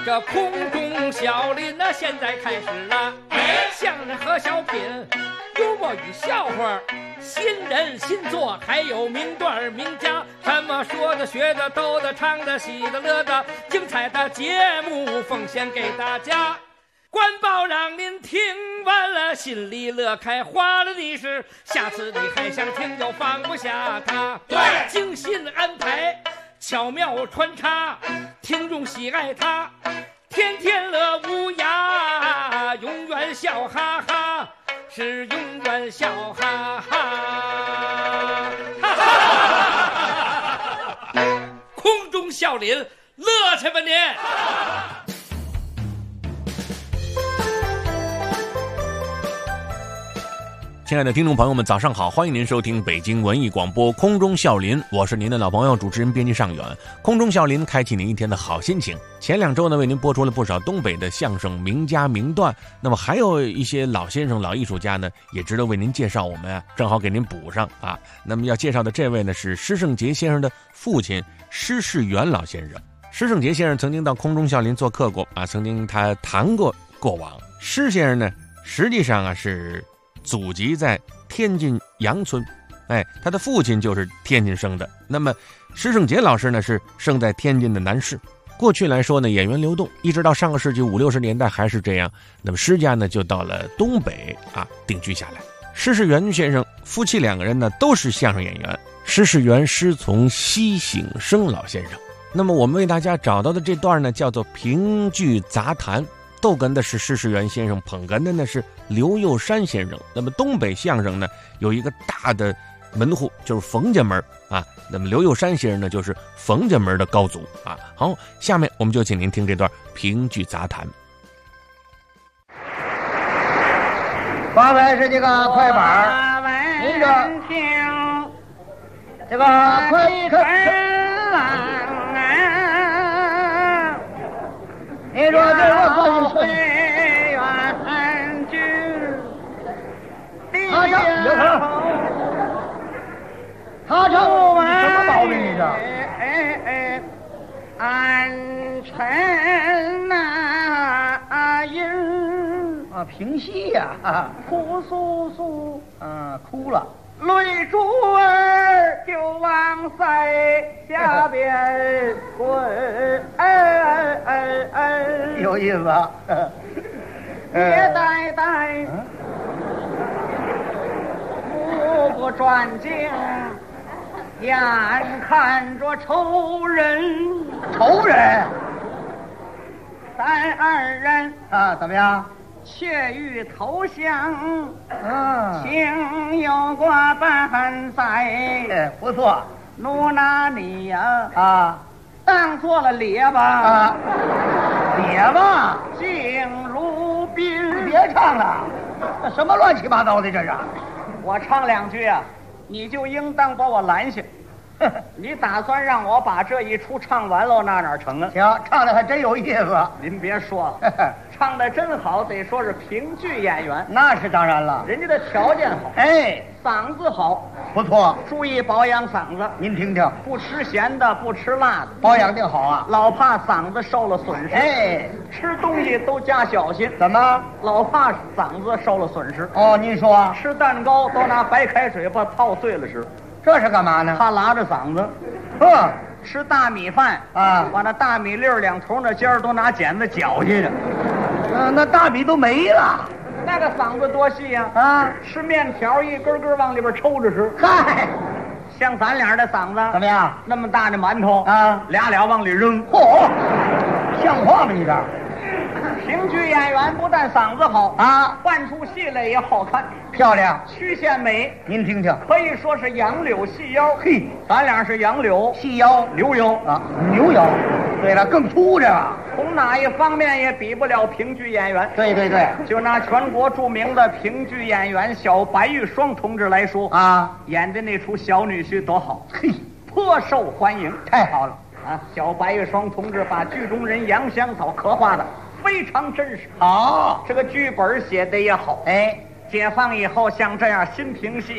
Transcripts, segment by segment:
这空中小林呢，现在开始了。相声和小品，幽默与笑话，新人新作，还有名段名家，什么说的、学的、逗的、唱的、喜的、乐的，精彩的节目奉献给大家。官报让您听完了心里乐开花了的是，下次你还想听就放不下它。 对， 精心安排，巧妙穿插，听众喜爱它，天天乐无涯，永远笑哈哈，是永远笑哈哈。空中笑林，乐去吧您！ 亲爱的听众朋友们，早上好！欢迎您收听北京文艺广播空中笑林，我是您的老朋友主持人编辑尚远。空中笑林开启您一天的好心情。前2周呢，为您播出了不少东北的相声名家名段，那么还有一些老先生、老艺术家呢，也值得为您介绍。我们正好给您补上啊。那么要介绍的这位呢，是施圣杰先生的父亲施世元老先生。施圣杰先生曾经到空中笑林做客过啊，曾经他谈过过往。施先生呢，实际上啊是祖籍在天津杨村，他的父亲就是天津生的。那么施圣杰老师呢是生在天津的南市。过去来说呢，演员流动，一直到上个世纪50、60年代还是这样。那么施家呢就到了东北定居下来。施世元先生夫妻2个人呢都是相声演员。施世元师从西醒生老先生。那么我们为大家找到的这段呢叫做评剧杂谈。逗哏的是施世元先生，捧哏的呢是刘佑山先生。那么东北相声呢有一个大的门户，就是冯家门那么刘佑山先生呢就是冯家门的高祖好，下面我们就请您听这段评剧杂谈。 刚才是这个快板，您这个快你说这我可是他这什么毛病你这？ 安臣音评戏呀， 哭苏苏， 哭了， 泪珠儿就往腮下边滚， 有意思啊！ 别呆呆，目不转睛，眼看着仇人，咱2人怎么样？ 却欲投降，情有过半载， 不错， 奴拿你呀当做了列吧， 列吧， 静如冰。 别唱了，这什么乱七八糟的这是？ 我唱2句你就应当把我拦下。你打算让我把这一出唱完喽？那哪成啊？ 行，唱的还真有意思。 您别说了，唱的真好，得说是评剧演员。 那是当然了， 人家的条件好，嗓子好， 不错， 注意保养嗓子。 您听听， 不吃咸的，不吃辣的， 保养定好啊， 老怕嗓子受了损失。吃东西都加小心。 怎么？ 老怕嗓子受了损失。 您说， 吃蛋糕都拿白开水把套碎了吃。 这是干嘛呢？ 怕拉着嗓子。吃大米饭把那大米粒儿2头那尖儿都拿剪子绞去了。 那大米都没了， 那个嗓子多细呀！吃面条一根根往里边抽着吃。 嗨， 像咱俩的嗓子怎么样？ 那么大的馒头俩往里扔。 像话吗你这？ 评剧演员不但嗓子好扮出戏来也好看漂亮， 曲线美。 您听听， 可以说是杨柳细腰。咱俩是杨柳细腰， 牛腰牛腰。对了，更粗着。 从哪一方面也比不了评剧演员。 对， 就拿全国著名的评剧演员小白玉霜同志来说演的那出小女婿多好，颇受欢迎。 太好了小白玉霜同志把剧中人杨香草刻画的非常真实。 好， 这个剧本写的也好。解放以后像这样新评戏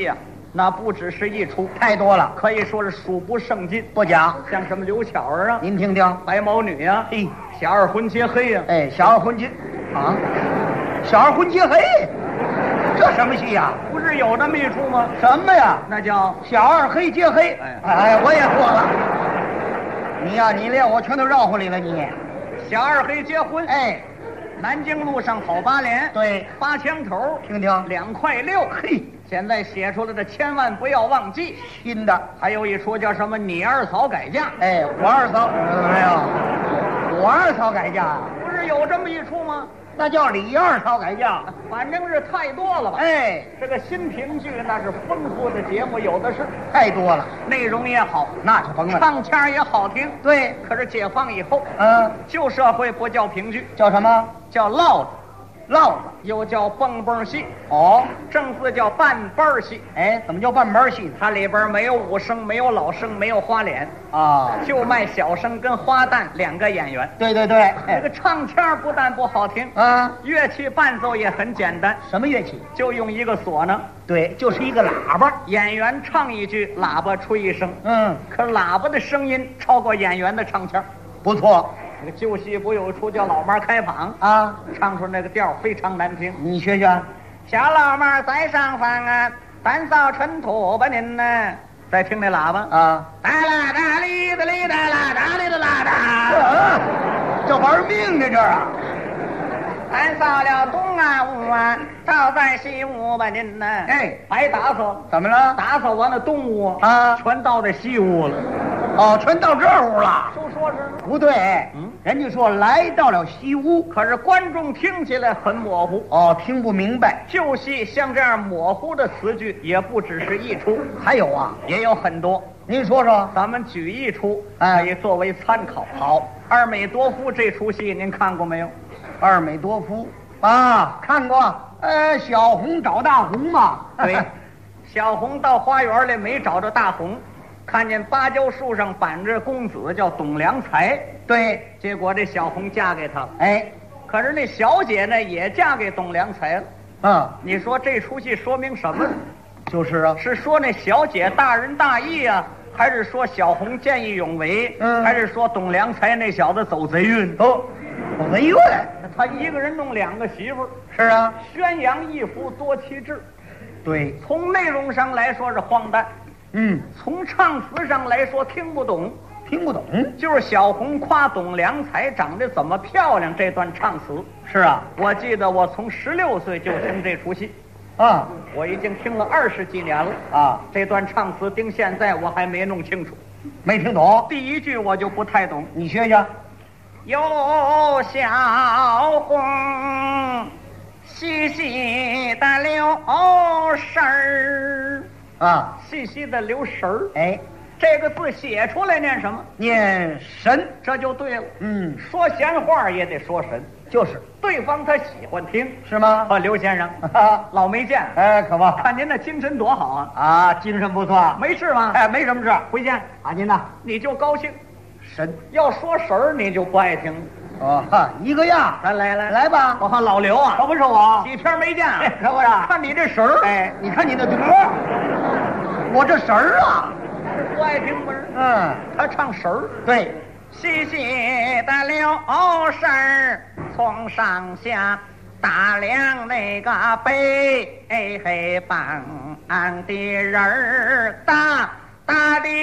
那不只是一出， 太多了， 可以说是数不胜尽。 不假。 像什么刘巧儿啊， 您听听， 白毛女呀， 嘿， 小二婚结黑呀， 哎，小二婚结啊，小二婚结黑，这什么戏呀？ 不是有这么一出吗？ 什么呀？ 那叫小二黑结黑。哎，我也过了。你呀，你连我全都绕回来了，你。 小二黑结婚。 哎， 南京路上好八连， 对， 八枪头， 听听 2块6。 嘿， 现在写出来的千万不要忘记。 新的， 还有一出叫什么？你二嫂改嫁。 哎，我二嫂，没有，我二嫂改嫁， 不是有这么一出吗？ 那叫李二嫂改嫁。 反正是太多了吧？ 哎， 这个新评剧那是丰富的节目，有的是， 太多了， 内容也好， 那就甭了。 唱腔也好听。 对， 可是解放以后，旧社会不叫评剧， 叫什么？ 叫烙子， 烙子， 又叫蹦蹦戏。 哦， 正字叫半班戏。 哎，怎么叫半班戏呢？ 它里边没有武生，没有老生，没有花脸啊， 就卖小生跟花旦2个演员。 对对对， 这个唱腔不但不好听啊， 乐器伴奏也很简单。 什么乐器？ 就用一个唢呐。 对，就是一个喇叭。 演员唱一句，喇叭吹一声。 可喇叭的声音超过演员的唱腔， 不错。 那个旧戏不有一出叫《老妈开膀》 啊， 唱出那个调非常难听。 你学学。 小老妈在上方啊，单扫尘土吧您呢。再听那喇叭啊， 哒啦哒哩的哩哒啦哒哩的啦哒， 这玩命呢这啊！ 单扫了东啊屋啊，倒在西屋吧您呢。 哎， 白打扫， 怎么了？ 打扫完了东屋啊， 全倒在西屋了。 哦，全到这屋了。 就说是不对，人家说来到了西屋， 可是观众听起来很模糊。 哦，听不明白。 旧戏像这样模糊的词句也不只是一出， 还有啊， 也有很多。 您说说， 咱们举一出， 可以作为参考。 好， 二美多夫这出戏您看过没有？ 二美多夫啊，看过。小红找大红嘛。 对，小红到花园里没找着大红，看见芭蕉树上板着公子叫董良才。 对， 结果这小红嫁给他了。 哎， 可是那小姐呢也嫁给董良才了。你说这出戏说明什么呢？ 就是啊， 是说那小姐大仁大义啊，还是说小红见义勇为？还是说董良才那小子走贼运？ 走贼运， 他一个人弄2个媳妇儿。 是啊， 宣扬一夫多妻制。 对， 从内容上来说是荒诞。从唱词上来说听不懂。 听不懂， 就是小红夸董良才长得怎么漂亮这段唱词。 是啊， 我记得我从16岁就听这出戏啊， 我已经听了20几年了啊。 这段唱词盯现在我还没弄清楚， 没听懂。 第一句我就不太懂， 你学学。 有小红细细的留神儿啊， 细细的留神儿。 哎， 这个字写出来念什么？ 念神， 这就对了。说闲话也得说神， 就是对方他喜欢听， 是吗？ 刘先生，老没见， 哎，可不， 看您那精神多好啊！ 啊，精神不错， 没事吗？ 哎，没什么事。 回见啊，您呢？ 你就高兴。 神要说神儿，你就不爱听。 一个样。来吧。 我看老刘啊， 可不是我， 几天没见， 可不是？ 看你这神儿， 哎，你看你那德，我这神儿啊， 不爱听不是？他唱神儿， 对， 细细的留神儿，从上下打量那个背黑棒的人儿，大大的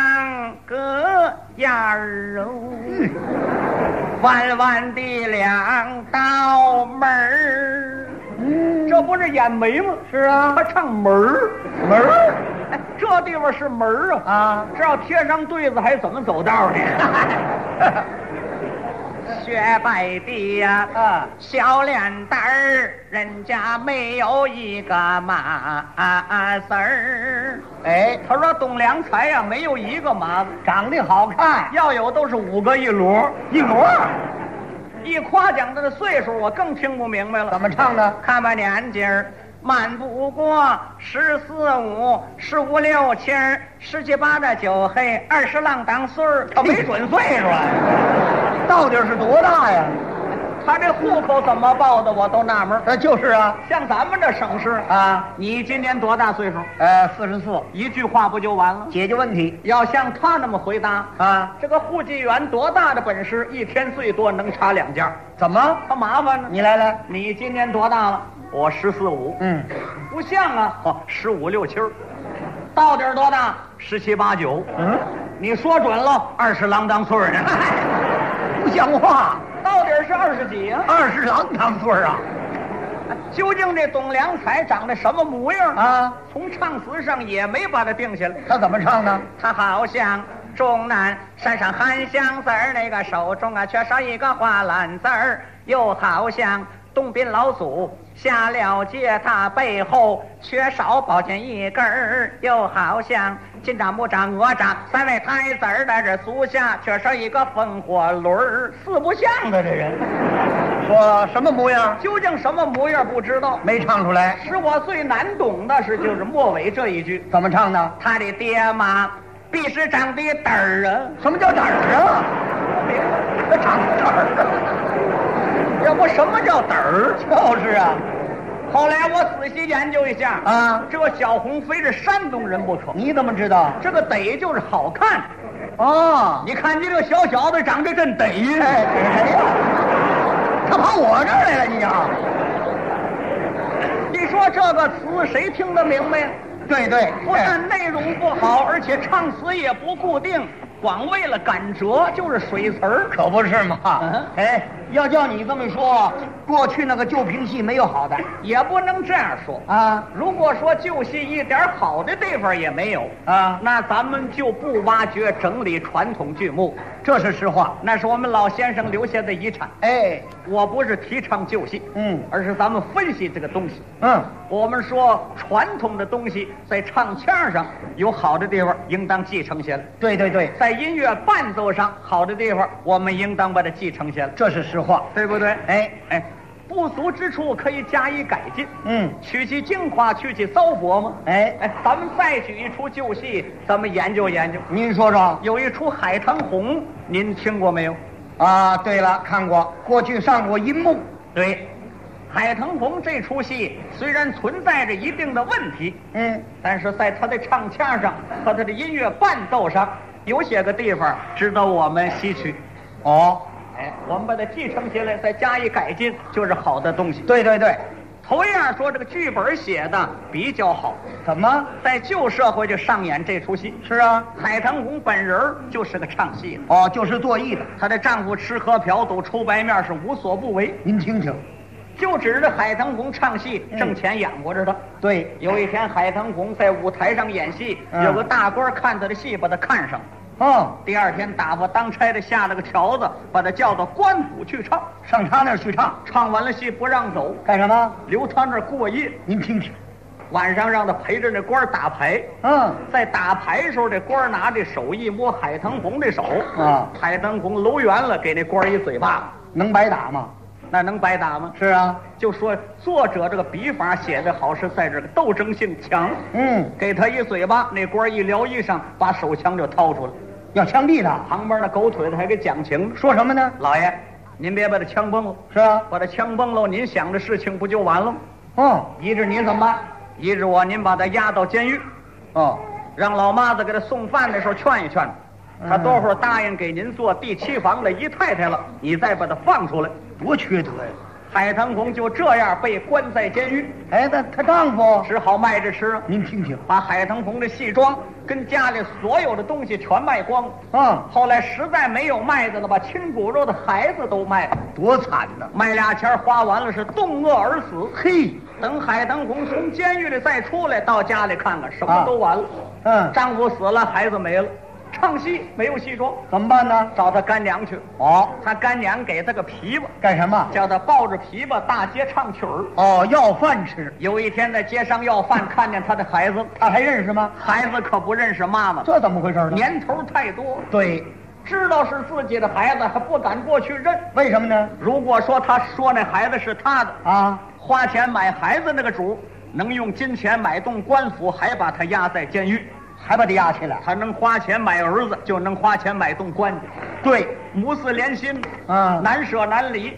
2个眼儿哦，弯弯的2道门儿。这不是演眉吗？ 是啊， 他唱门儿， 门儿。 哎，这地方是门儿啊！这要贴上对子，还怎么走道呢？雪白的呀，小脸蛋儿，人家没有一个麻丝儿。 哎， 他说董良才呀，没有一个麻子， 长得好看， 要有都是5个一摞， 一摞。 一夸奖他的岁数，我更听不明白了。 怎么唱呢？ 看把年纪儿。慢不过14、15、15、6、7、17、8、9黑20浪当岁儿，他没准岁数啊。 到底是多大呀？ 他这户口怎么报的，我都纳闷。 就是啊， 像咱们这省市啊， 你今年多大岁数 ？44， 一句话不就完了？ 解决问题。 要像他那么回答啊， 这个户籍员多大的本事，一天最多能查2件。 怎么？ 他麻烦呢？ 你来， 你今年多大了？我14、15。 嗯， 不像啊，15、16、7。到底多大？17、8、9。 嗯， 你说准了，20郎当岁呢。 不像话。 到底是20几啊 ？20郎当岁啊！ 究竟这董良才长得什么模样啊？ 从唱词上也没把它定下来。 他怎么唱呢？ 他好像终南山上含香字儿，那个手中啊缺少一个花篮字儿，又好像东滨老祖下了界，他背后缺少宝剑一根儿，又好像金吒、木吒、哪吒3位太子儿在这足下缺少一个风火轮儿，四不像的这人。 说什么模样？ 究竟什么模样不知道， 没唱出来。 使我最难懂的是就是末尾这一句， 怎么唱呢？ 他的爹妈必是长的嘚儿啊！ 什么叫嘚儿啊？他长嘚儿啊？要不什么叫嘚儿？ 就是啊。 后来我仔细研究一下啊， 这个小红非是山东人不可。 你怎么知道？ 这个得就是好看。 哦， 你看你这个小小子长得真得。 哎，给谁呀？他跑我这儿来了，你呀？ 你说这个词谁听得明白呀？ 对， 不但内容不好，而且唱词也不固定，光为了赶折就是水词儿， 可不是嘛？哎，要叫你这么说，过去那个旧评戏没有好的， 也不能这样说啊。 如果说旧戏一点好的地方也没有啊， 那咱们就不挖掘整理传统剧目， 这是实话， 那是我们老先生留下的遗产。 哎， 我不是提倡旧戏，而是咱们分析这个东西。我们说传统的东西在唱腔上有好的地方，应当继承下来。 对， 在音乐伴奏上好的地方，我们应当把它继承下来， 这是实话， 对不对？ 哎， 不足之处可以加以改进，取其精华，去其糟粕嘛。 哎， 咱们再举一出旧戏，咱们研究研究。 您说说， 有一出《海棠红》，您听过没有？ 啊，对了，看过，过去上过银幕。 对，《海棠红》这出戏虽然存在着一定的问题，但是在它的唱腔上和它的音乐伴奏上，有些个地方值得我们吸取。我们把它继承下来，再加以改进，就是好的东西。 对， 头一样说这个剧本写的比较好。 怎么在旧社会就上演这出戏？ 是啊， 海棠红本人就是个唱戏的。 就是做艺的。 她的丈夫吃喝嫖赌出白面是无所不为。 您听听， 就指着海棠红唱戏挣钱养活着她。 对， 有一天海棠红在舞台上演戏，有个大官看她的戏，把她看上了。第二天打发当差的下了个条子，把他叫到官府去唱， 上他那儿去唱， 唱完了戏不让走， 干什么？ 留他那儿过夜。 您听听， 晚上让他陪着那官打牌。在打牌时候，这官拿着手一摸海棠红的手，海棠红搂圆了，给那官一嘴巴。 能白打吗？ 那能白打吗？ 是啊， 就说作者这个笔法写的好，是在这个斗争性强。给他一嘴巴，那官一撩衣裳，把手枪就掏出来。 要枪毙他， 旁边那狗腿子还给讲情， 说什么呢？ 老爷，您别把他枪崩了。 是啊， 把他枪崩了，您想的事情不就完了？依着您怎么办？依着我，您把他押到监狱。让老妈子给他送饭的时候劝一劝他，多会儿答应给您做第7房的姨太太了，你再把他放出来， 多缺德呀！ 海棠红就这样被关在监狱。 那她丈夫只好卖着吃。 您听听， 把海棠红的戏装跟家里所有的东西全卖光。后来实在没有卖的了，把亲骨肉的孩子都卖了， 多惨呐！ 卖俩钱花完了是冻饿而死。 嘿， 等海棠红从监狱里再出来，到家里看看，什么都完了。丈夫死了，孩子没了。唱戏没有戏装， 怎么办呢？ 找他干娘去。他干娘给他个琵琶， 干什么？ 叫他抱着琵琶大街唱曲儿。 要饭吃。 有一天在街上要饭，看见他的孩子， 他还认识吗？ 孩子可不认识妈妈。 这怎么回事呢？ 年头太多。 对， 知道是自己的孩子，还不敢过去认。 为什么呢？ 如果说他说那孩子是他的花钱买孩子那个主能用金钱买动官府，还把他押在监狱。 还把他压起来， 他能花钱买儿子，就能花钱买动官家。 对， 母子连心， 啊， 难舍难离。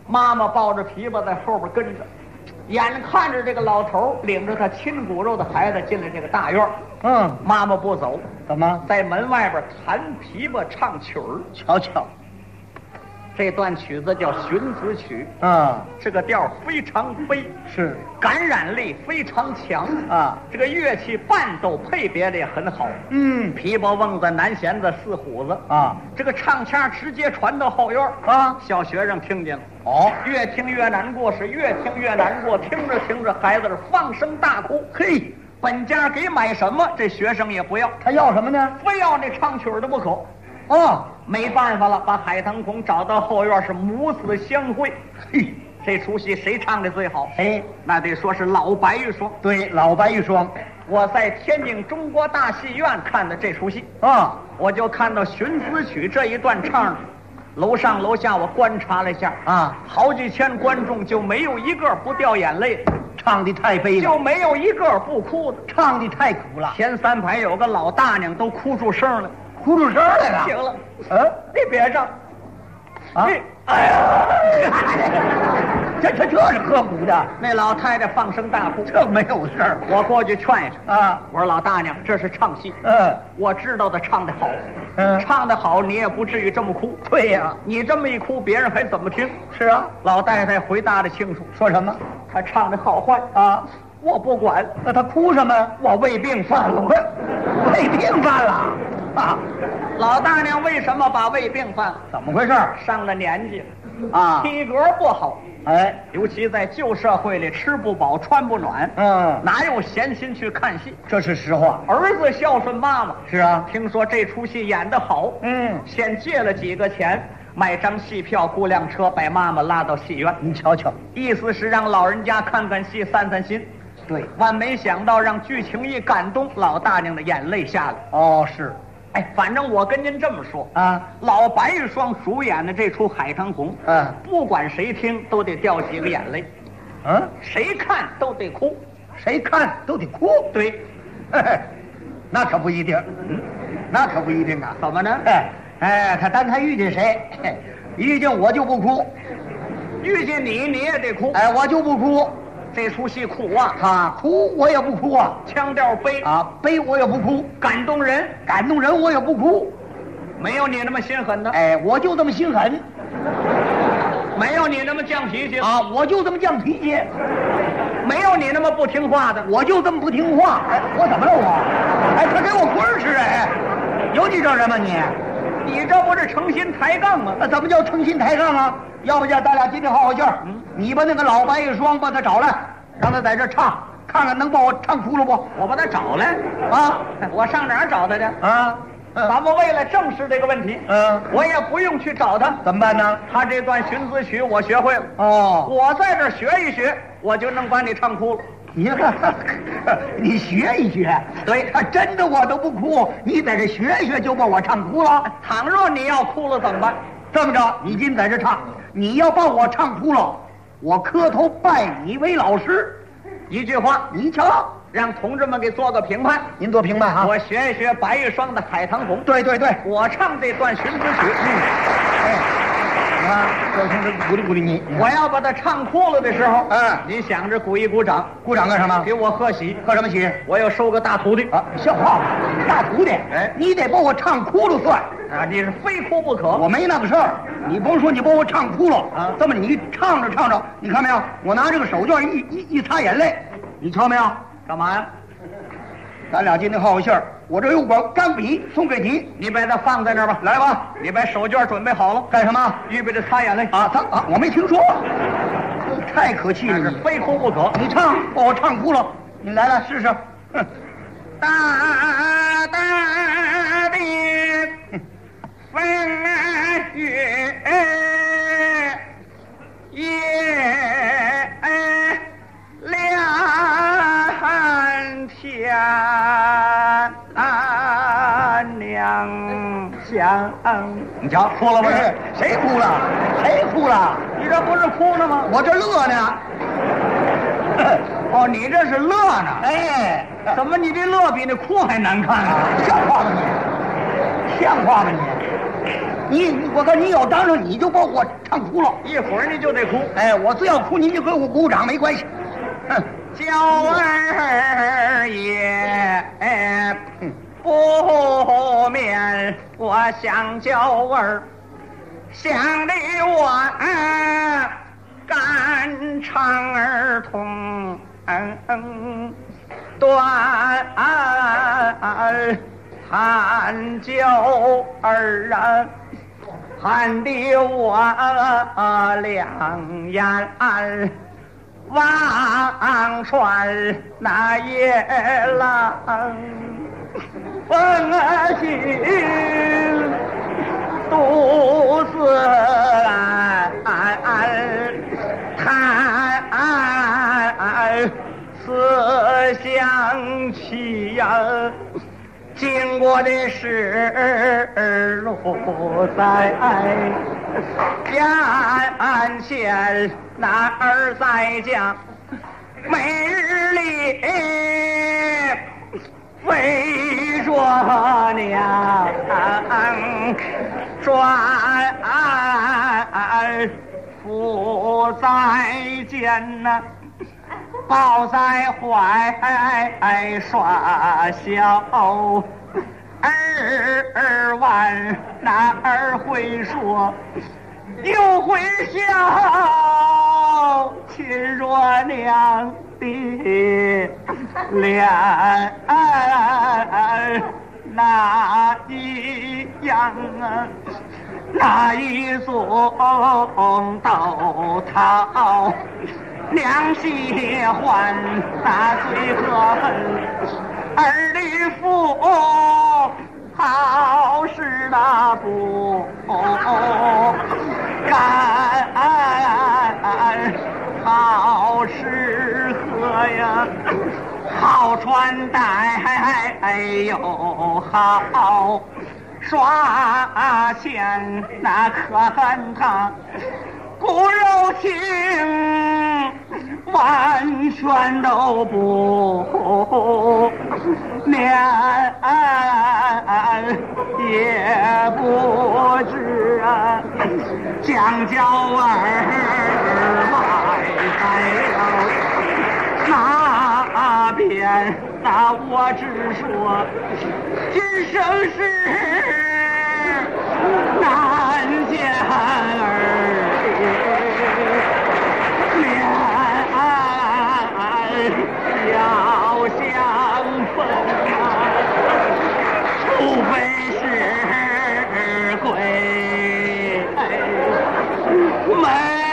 妈妈抱着琵琶在后边跟着，眼看着这个老头领着他亲骨肉的孩子进了这个大院。妈妈不走， 怎么？ 在门外边弹琵琶唱曲儿。 瞧瞧， 这段曲子叫《寻子曲》这个调非常飞， 是感染力非常强啊。 这个乐器伴奏配别的也很好。琵琶、瓮子、南弦子、四虎子啊， 这个唱腔直接传到后院啊。 小学生听见了，越听越难过，是越听越难过。听着听着，孩子是放声大哭。 嘿， 本家给买什么，这学生也不要， 他要什么呢？ 非要那唱曲的不可。没办法了，把海棠红找到后院，是母子相会。 嘿， 这出戏谁唱的最好？ 那得说是老白玉霜。 对，老白玉霜。 我在天津中国大戏院看的这出戏我就看到《寻子曲》这一段唱，楼上楼下我观察了一下好几千观众就没有一个不掉眼泪， 唱的太悲了， 就没有一个不哭的， 唱的太苦了。 前3排有个老大娘都哭出声了。 哭出声来了。 行了，你别唱哎呀，这是喝苦的。 那老太太放声大哭， 这没有事儿。 我过去劝一劝我说老大娘，这是唱戏，我知道的唱得好，唱得好你也不至于这么哭。 对呀， 你这么一哭，别人还怎么听？ 是啊， 老太太回答的清楚， 说什么？ 他唱的好坏我不管。 那他哭什么？ 我胃病犯了。 胃病犯了老大娘为什么把胃病犯了？ 怎么回事？ 上了年纪了体格不好。尤其在旧社会里，吃不饱穿不暖，哪有闲心去看戏？ 这是实话。 儿子孝顺妈妈。 是啊， 听说这出戏演得好，先借了几个钱，买张戏票，雇辆车，把妈妈拉到戏院。 你瞧瞧， 意思是让老人家看看戏，散散心。 对， 万没想到让剧情一感动，老大娘的眼泪下来。 是。 反正我跟您这么说老白玉霜主演的这出《海棠红》不管谁听都得掉几个眼泪，谁看都得哭， 谁看都得哭。 对， 那可不一定，那可不一定啊。 怎么呢？ 他遇见谁，遇见我就不哭， 遇见你也得哭。 我就不哭。 这出戏苦哭我也不哭腔调悲悲我也不哭， 感动人我也不哭， 没有你那么心狠的。 我就这么心狠， 没有你那么犟脾气我就这么犟脾气， 没有你那么不听话的， 我就这么不听话。我怎么了我？他给我棍儿吃有你这人吗你？ 你这不是诚心抬杠吗？ 怎么叫诚心抬杠啊？要不叫咱俩今天好劲儿，你把那个老白玉霜把他找来，让他在这唱，看看能把我唱哭了不？ 我把他找来我上哪儿找他去咱们为了正视这个问题我也不用去找他， 怎么办呢？ 他这段寻子曲我学会了我在这学一学，我就能把你唱哭了。 你学一学。 对， 真的我都不哭，你在这学一学就把我唱哭了。 倘若你要哭了怎么办？ 这么着，你今在这唱，你要把我唱哭了，我磕头拜你为老师。 一句话， 你瞧， 让同志们给做个评判。 您做评判我学一学白玉霜的《海棠红》。 对， 我唱这段寻子曲。 各位同志鼓励鼓励你。 我要把它唱哭了的时候你想着鼓一鼓掌。 鼓掌干什么？ 给我贺喜。 贺什么喜？ 我要收个大徒弟像话吗？大徒弟你得把我唱哭了算你是非哭不可。 我没那个事儿，你甭说你把我唱哭了这么你唱着唱着，你看没有？我拿这个手绢一擦眼泪，你瞧没有？ 干嘛呀？ 咱俩今天好信儿，我这有管钢笔送给你， 你把它放在那儿吧。 来吧， 你把手绢准备好了。 干什么？ 预备着擦眼泪我没听说，太可气了， 你非哭不可。 你唱，把我唱哭了，你来试试。 大大的风雨夜两天两相。 你瞧，哭了不是？谁哭了？谁哭了？ 你这不是哭呢吗？ 我这乐呢。 你这是乐呢？怎么你这乐比那哭还难看啊？ 像话吗你？像话吗你？ 我看你要当着你就把我唱哭了， 一会儿你就得哭。 哎，我只要哭，你就给我鼓掌没关系。哼， 娇儿也不免，我想娇儿，想的我肝肠儿痛，断喊娇儿啊，喊的我两眼望穿那夜郎，风心独自叹思想起呀，经过的事如在眼前，那儿在讲每日里非说娘转父在肩呐，抱在怀耍笑，儿晚那儿会说又会笑，亲若娘的脸那一样啊，那一种都讨娘喜欢，那最可恨儿的父好事那不干，好吃喝呀，好穿戴又好耍钱，那可恨他骨肉情完全都不念，也不知将娇儿埋在了那边，那我只说今生是难见儿要相逢除非是鬼门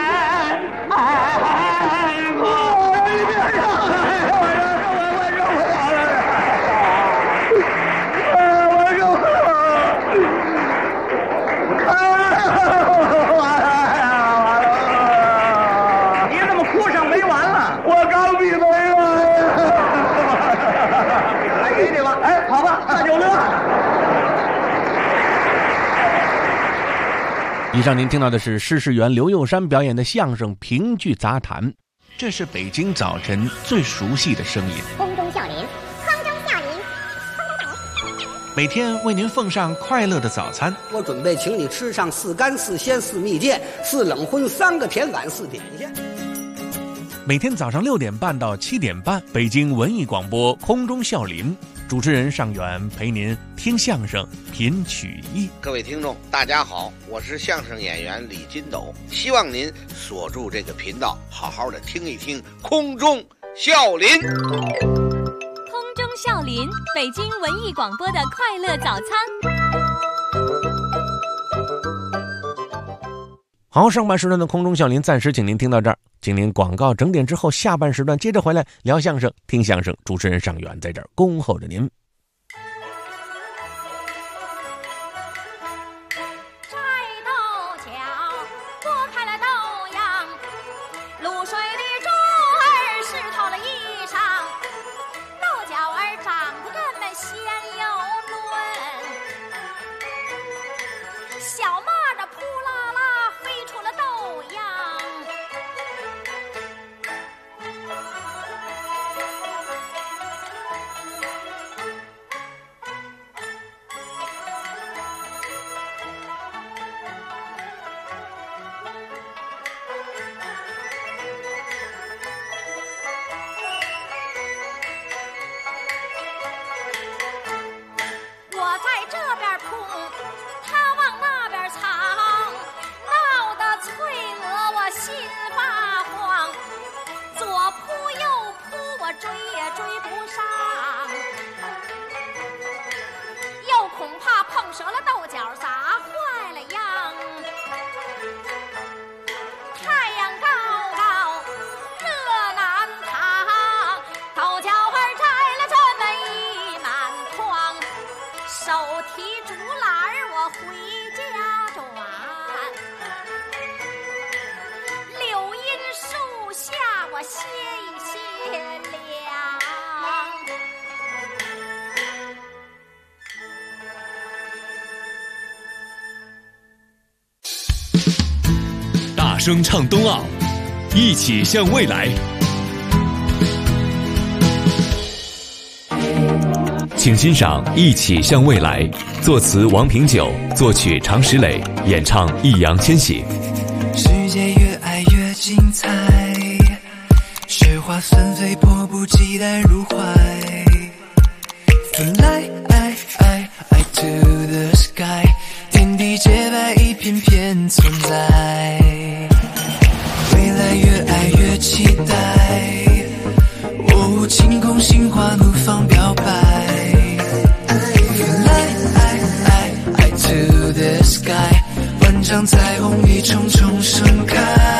以上您听到的是施世元、刘佑山表演的相声评剧杂谈，这是北京早晨最熟悉的声音。 空中笑林，空中笑林， 每天为您奉上快乐的早餐。 我准备请你吃上4干4鲜4蜜饯4冷荤3个甜碗4点心。 每天早上6点半到7点半，北京文艺广播空中笑林，主持人尚远陪您听相声品曲艺。 各位听众大家好，我是相声演员李金斗，希望您锁住这个频道，好好的听一听空中笑林。 空中笑林，北京文艺广播的快乐早餐。 好，上半时段的空中笑林暂时请您听到这儿，请您广告整点之后，下半时段接着回来聊相声、听相声。主持人尚远在这儿恭候着您。 摘豆角，剥开了豆秧，卤水里猪儿湿透了衣裳，豆角儿长得这么鲜又嫩，小蚂蚱扑啦啦飞出了豆秧。 声唱冬奥，一起向未来。请欣赏《一起向未来》，作词王平久，作曲常石磊，演唱易烊千玺。 世界越爱越精彩，雪花纷飞，迫不及待入怀。Fly to the sky， 天地洁白，一片片存在。未来越爱越期待，晴空心花怒放表白。Fly to the sky， 万丈彩虹一重重盛开。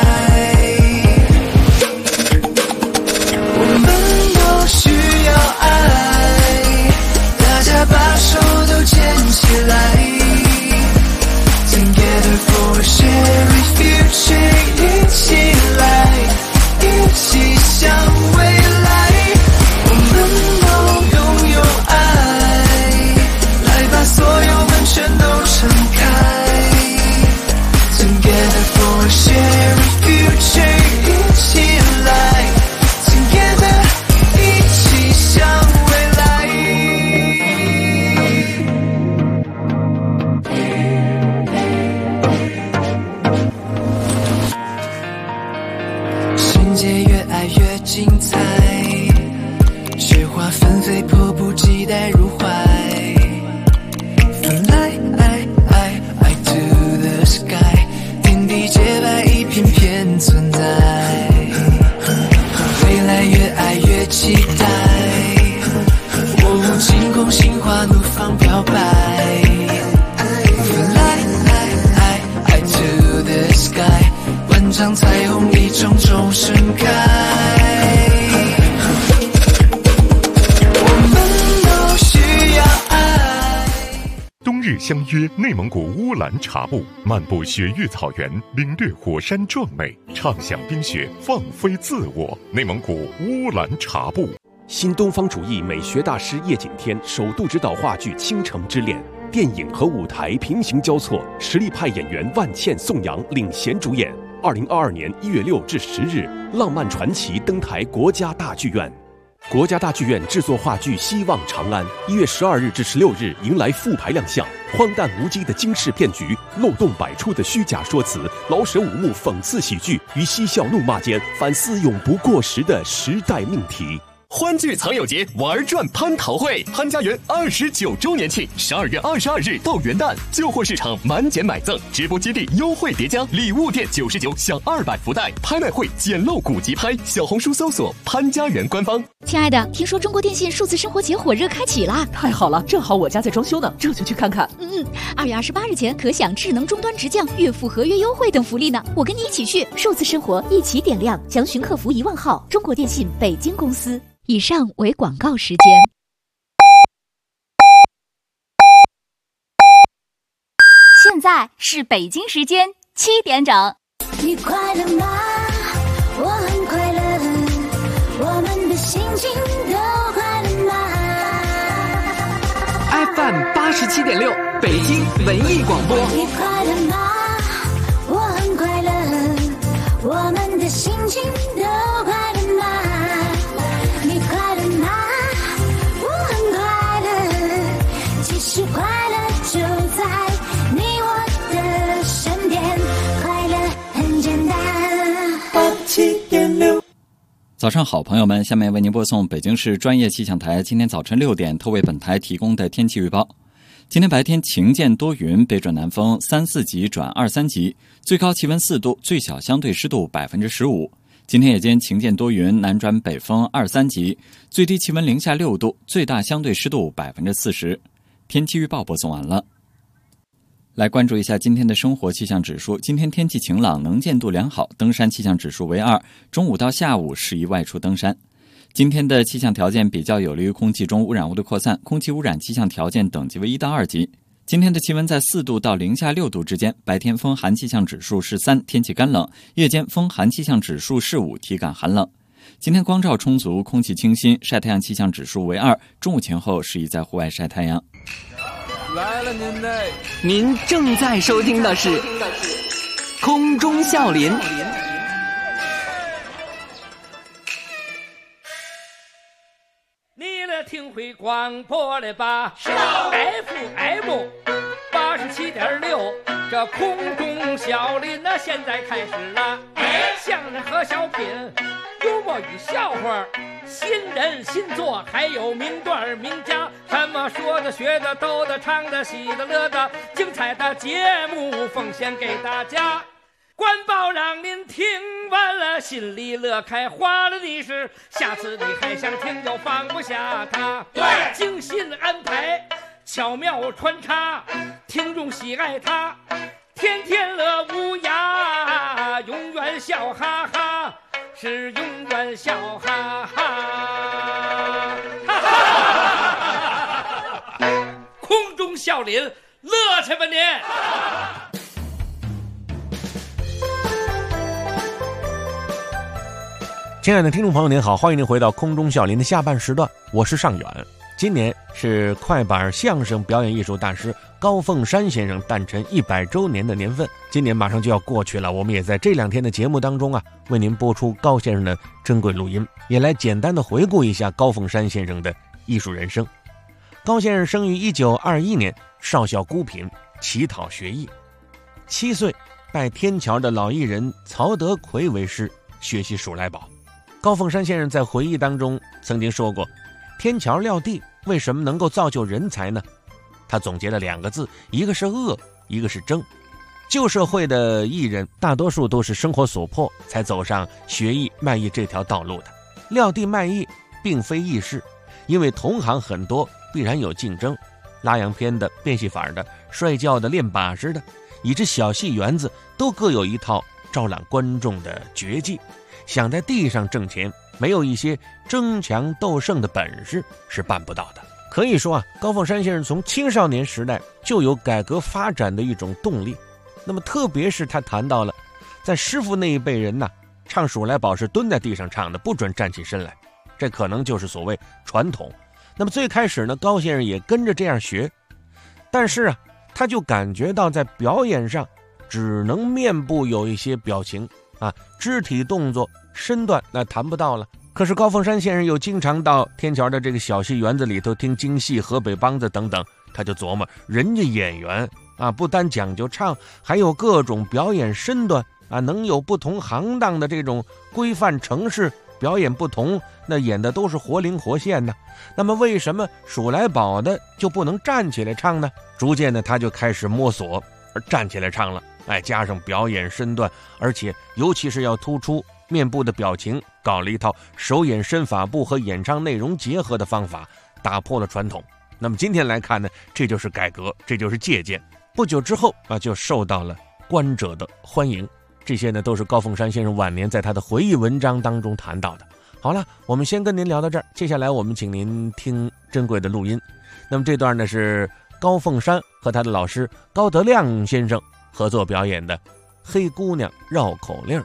我们都需要爱，大家把手都牵起来。Together for a shared future， 一起来，一起向未来。我们都拥有爱，来把所有门全都敞开。Together for a shared future， 一起来 ，Together 一起向未来。世界越爱越精彩，雪花纷飞，迫不及待入怀。Fly to the sky， 天地洁白，一片片存在。未来越爱越期待，晴空心花怒放表白。Fly to the sky， 万丈彩虹一重重盛开。 冬日相约内蒙古乌兰察布，漫步雪域草原，领略火山壮美，畅享冰雪，放飞自我。内蒙古乌兰察布。 新东方主义美学大师叶锦添首度执导话剧《倾城之恋》，电影和舞台平行交错，实力派演员万茜、宋阳领衔主演。2022年1月6至10日，浪漫传奇登台国家大剧院。国家大剧院制作话剧《希望长安》，1月12日至16日迎来复排亮相。荒诞无稽的惊世骗局，漏洞百出的虚假说辞，老舍五幕讽刺喜剧于嬉笑怒骂间反思永不过时的时代命题。 欢聚藏友节，玩转蟠桃会，潘家园29周年庆，12月22日到元旦，旧货市场满减买赠，直播基地优惠叠加，礼物店99享200福袋，拍卖会捡漏古籍拍，小红书搜索潘家园官方。 亲爱的，听说中国电信数字生活节火热开启了， 太好了，正好我家在装修呢，这就去看看。 2月28日前可享智能终端直降、月付合约优惠等福利呢，我跟你一起去。 数字生活一起点亮，详询客服1万号，中国电信北京公司。 以上为广告时间。 现在是北京时间7点整。 你快乐吗？我很快乐，我们的心情都快乐吗 ？FM 87.6，北京文艺广播。 你快乐吗？我很快乐，我们的心情都快乐吗？你快乐吗？我很快乐，其实快乐就在你我的身边，快乐很简单。87.6。 早上好，朋友们，下面为您播送北京市专业气象台今天早晨6点特为本台提供的天气预报。今天白天晴间多云，北转南风3、4级转2、3级，最高气温4度，最小相对湿度15%。今天夜间晴间多云，南转北风2、3级，最低气温零下6度，最大相对湿度40%。天气预报播送完了。来关注一下今天的生活气象指数。今天天气晴朗，能见度良好，登山气象指数为2，中午到下午适宜外出登山。今天的气象条件比较有利于空气中污染物的扩散，空气污染气象条件等级为1到2级。今天的气温在4度到零下6度之间，白天风寒气象指数是3，天气干冷；夜间风寒气象指数是5，体感寒冷。今天光照充足，空气清新，晒太阳气象指数为2，中午前后适宜在户外晒太阳。 来了您正在收听的是空中笑林。 你来听会广播了吧？是啊 ，FM 87.6，这空中笑林那现在开始了。相声和小品，幽默与笑话，新人新作，还有名段名家，什么说的、学的、逗的、唱的、喜的、乐的，精彩的节目奉献给大家。官报让您听完了，心里乐开花了的是，下次你还想听就放不下它。对，精心安排，巧妙穿插，听众喜爱它，天天乐无涯，永远笑哈哈，是永远笑哈哈。空中笑林，乐去吧您！ 亲爱的听众朋友您好，欢迎您回到空中笑林的下半时段，我是尚远。今年是快板相声表演艺术大师高凤山先生诞辰100周年的年份，今年马上就要过去了，我们也在这2天的节目当中为您播出高先生的珍贵录音，也来简单的回顾一下高凤山先生的艺术人生。高先生生于1921年，少小孤贫，乞讨学艺，7岁拜天桥的老艺人曹德奎为师，学习数来宝。高凤山先生在回忆当中曾经说过，天桥撂地为什么能够造就人才呢？他总结了2个字，一个是恶，一个是争。旧社会的艺人大多数都是生活所迫才走上学艺卖艺这条道路的，撂地卖艺并非易事，因为同行很多，必然有竞争，拉洋片的、变戏法的、摔跤的、练把式的，以致小戏园子都各有一套招揽观众的绝技，想在地上挣钱，没有一些争强斗胜的本事是办不到的。可以说高凤山先生从青少年时代就有改革发展的一种动力。那么特别是他谈到了在师傅那一辈人唱数来宝是蹲在地上唱的，不准站起身来，这可能就是所谓传统。那么最开始高先生也跟着这样学，但是他就感觉到在表演上只能面部有一些表情肢体动作身段那谈不到了。可是高凤山先生又经常到天桥的这个小戏园子里头听京戏、河北梆子等等，他就琢磨人家演员不单讲究唱，还有各种表演身段能有不同行当的这种规范程式，表演不同，那演的都是活灵活现呢。那么为什么数来宝的就不能站起来唱呢？逐渐的他就开始摸索，而站起来唱了。加上表演身段，而且尤其是要突出面部的表情，搞了一套手眼身法步和演唱内容结合的方法，打破了传统。那么今天来看呢，这就是改革，这就是借鉴。不久之后就受到了观者的欢迎。这些呢都是高凤山先生晚年在他的回忆文章当中谈到的。好了，我们先跟您聊到这儿，接下来我们请您听珍贵的录音。那么这段呢是高凤山和他的老师高德亮先生合作表演的《黑姑娘绕口令》。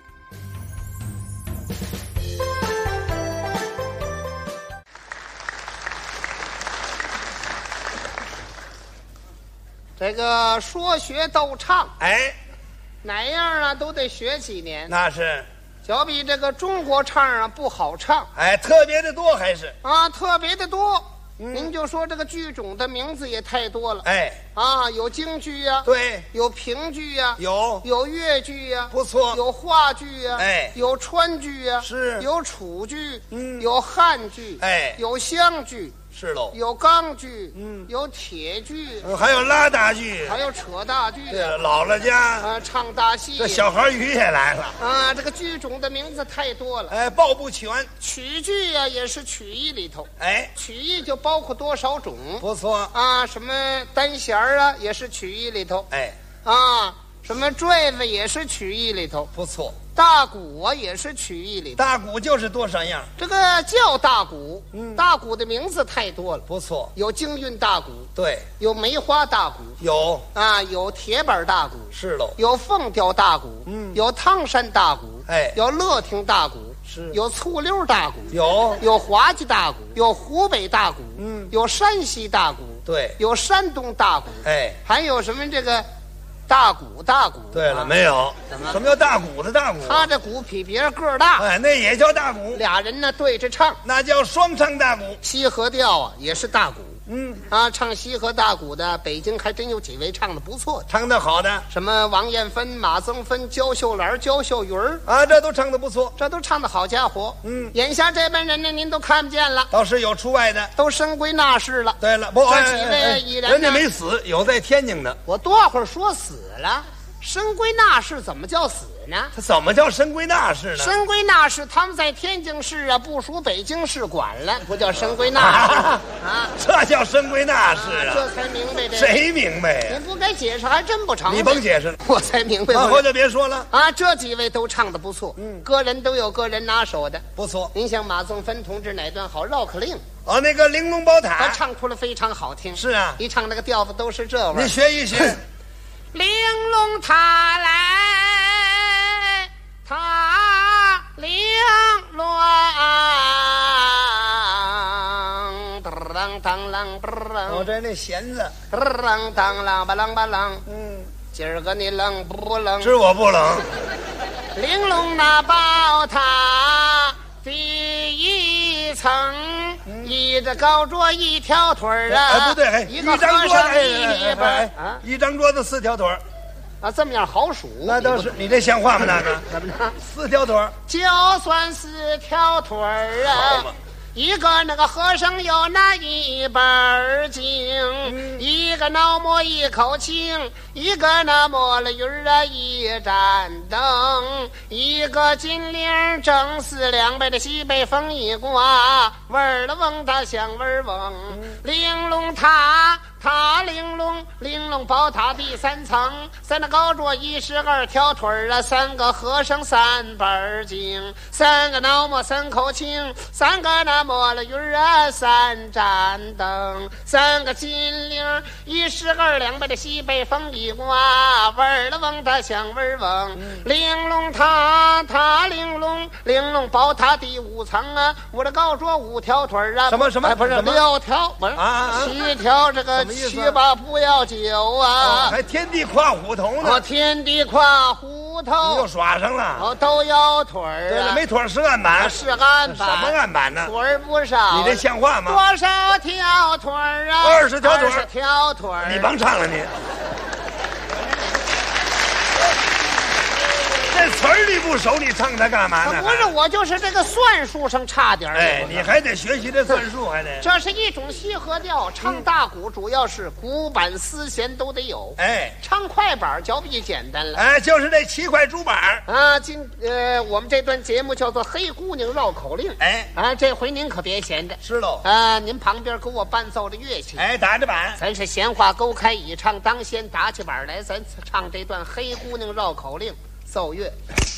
这个说学逗唱，哪样都得学几年。 那是， 小比这个中国唱不好唱， 特别的多还是特别的多。您就说这个剧种的名字也太多了，有京剧呀， 对， 有评剧呀， 有越剧呀， 不错， 有话剧呀，有川剧呀， 是， 有楚剧，有汉剧，有湘剧， 是喽， 有钢剧，有铁剧， 还有拉大剧， 还有扯大剧， 对，姥姥家唱大戏， 这小孩鱼也来了这个剧种的名字太多了， 报不全。 曲剧呀也是曲艺里头，曲艺就包括多少种， 不错什么单弦也是曲艺里头，什么坠子也是曲艺里头， 不错。 大鼓也是曲艺里头， 大鼓就是多少样？ 这个叫大鼓，大鼓的名字太多了， 不错。 有京韵大鼓， 对， 有梅花大鼓，有铁板大鼓， 是喽， 有凤雕大鼓，有汤山大鼓，有乐亭大鼓， 是， 有醋溜大鼓， 有滑稽大鼓，有湖北大鼓，有山西大鼓， 对， 有山东大鼓， 哎， 还有什么这个大鼓，大鼓。 对了，没有。什么叫大鼓的大鼓？ 他这鼓比别人个儿大。 哎，那也叫大鼓。 俩人呢对着唱， 那叫双唱大鼓。 西河调啊，也是大鼓。唱西河大鼓的，北京还真有几位唱的不错， 唱的好的， 什么王艳芬、马增芬、焦秀兰、焦秀云啊，这都唱的不错， 这都唱的好家伙。眼下这帮人呢，您都看不见了， 倒是有除外的， 都升归纳士了。 对了，不， 这几位艺人人家没死，有在天津的。 我多会儿说死了，升归纳士怎么叫死呢？ 他怎么叫升归纳士呢？ 升归纳士，他们在天津市啊，不属北京市管了，不叫升归纳士啊， 这叫升归纳士啊， 这才明白这。 谁明白呀？ 你不该解释，还真不成。 你甭解释了， 我才明白。 往后就别说了啊！这几位都唱得不错，个人都有个人拿手的， 不错。 您像马增芬同志哪段好？绕口令。 哦，那个玲珑宝塔， 他唱出来非常好听。 是啊， 一唱那个调子都是这味儿。 你学一学。 玲珑塔来，塔玲珑，当当啷当。 我这那弦子， 当当啷吧啷吧啷。今儿个你冷不冷？ 是我不冷。 玲珑那宝塔第一层，一着高桌一条腿儿啊， 不对， 一个和尚一本一张桌子4条腿啊，这么样好数。 那倒是，你这像话吗？那个怎么着 ？4条腿就算4条腿儿啊。一个那个和尚有那一本经，一个脑摸一口清，一个那摸了鱼儿啊一盏灯，一个金铃正4两杯的西北风一刮，味儿了嗡它响味儿嗡。玲珑塔塔玲珑，玲珑宝塔第3层，3个高桌12条腿儿啊，3个和尚3本经，3个脑摸3口清，3个那摸了鱼儿啊3盏灯，3个金铃12两杯的西北风一刮，味儿了嗡它响味儿嗡。玲珑塔塔玲珑，玲珑宝塔第5层啊，我这高桌5条腿儿啊， 什么不是6条，不是7条，这个7、8不要9啊， 还天地跨虎头呢。 天地跨虎头， 你又耍上了。 都要腿儿。 对了，没腿是案板。 是案板。 什么案板呢？ 腿儿不少。 你这像话吗？ 多少条腿儿啊 ？20条腿。 20条腿。 你甭唱了你。这词儿你不熟，你唱它干嘛呢？ 不是，我就是这个算术上差点儿。 哎，你还得学习这算术，还得。 这是一种西河调，唱大鼓主要是鼓板丝弦都得有。 哎， 唱快板较比简单了。 哎，就是这7块竹板啊。我们这段节目叫做《黑姑娘绕口令》。 哎， 这回您可别闲着。 是喽。 您旁边给我伴奏着乐器。 哎，打着板。 咱是闲话勾开，以唱当先，打起板来，咱唱这段《黑姑娘绕口令》。奏乐。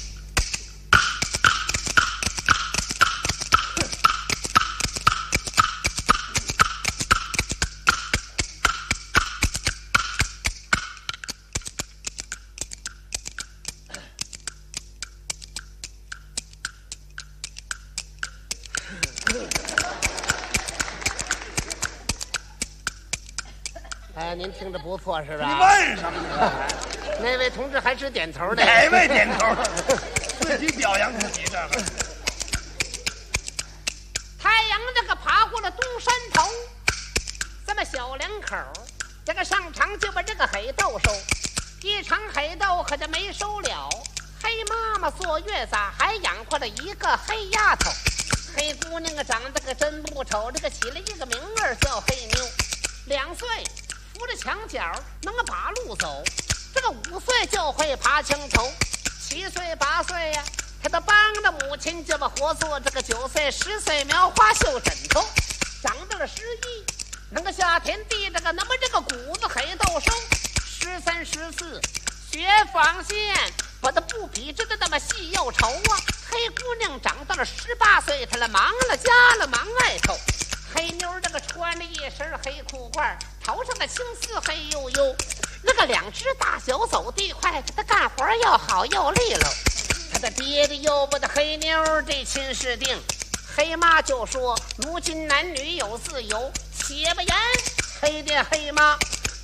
哎，您听着不错是吧？ 你问什么呢？ 那位同志还是点头的。 哪位点头？自己表扬自己这个。 太阳这个爬过了东山头，这么小两口这个上场就把这个黑豆收，一场黑豆可就没收了。黑妈妈坐月子还养活了一个黑丫头，黑姑娘啊长得可真不丑，这个起了一个名儿叫黑妞。2岁扶着墙角能把路走，这个5岁就会爬墙头，7岁8岁呀，他都帮着母亲就把活做，这个9岁10岁描花绣枕头，长到了11能够下田地，这个能把这个谷子黑豆收，13、14学纺线，把它布匹织的那么细又稠啊。黑姑娘长到了18岁，她了忙了家了忙外头。黑妞这个穿着一身黑裤褂，头上的青丝黑黝黝，那个2只大脚走地快，她干活又好又利落。她的爹的又不的黑妞这亲事定，黑妈就说如今男女有自由，写不严。黑爹黑妈